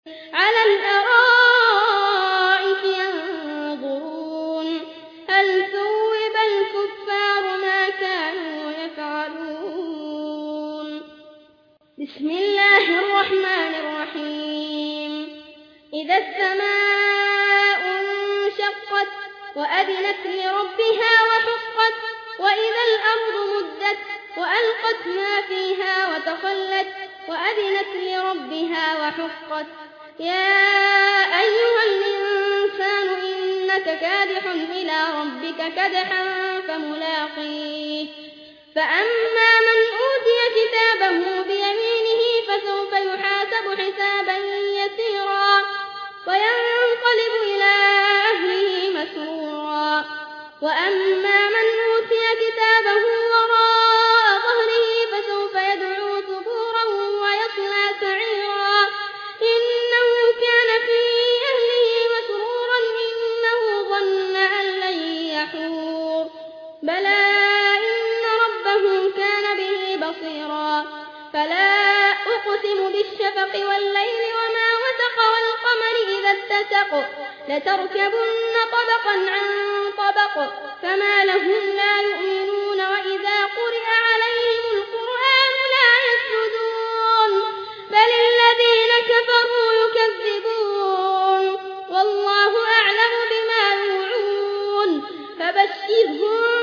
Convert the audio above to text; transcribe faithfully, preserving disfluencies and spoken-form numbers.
على الأرائك ينظرون هل ثوب الكفار ما كانوا يفعلون. بسم الله الرحمن الرحيم. إذا السماء انشقت وأذنت لربها وحقت وإذا الأرض مدت وألقت ما فيها وتخلت وأذنت لربها وحقت. يا أيها الإنسان إنك كادح إلى ربك كدحا فملاقيه. فأما من أوتي كتابه بيمينه فسوف يحاسب حسابا يسيرا وينقلب إلى أهله مسرورا. وأما من أوتي كتابه وراء ظهره فسوف يدعو ثبورا ويصلى سعيرا إنه كان في أهله مسرورا إنه ظن أن لن يحور. بلى إن ربه كان به بصيرا. فلا أقسم بالشفق والليل وما وسق والقمر إذا اتسق لتركبن طبقا عن طبق فما لهم لا يؤمنون وإذا قرئ عليهم القرآن لا يسجدون بل الذين كفروا يكذبون والله أعلم بما يوعون فبشرهم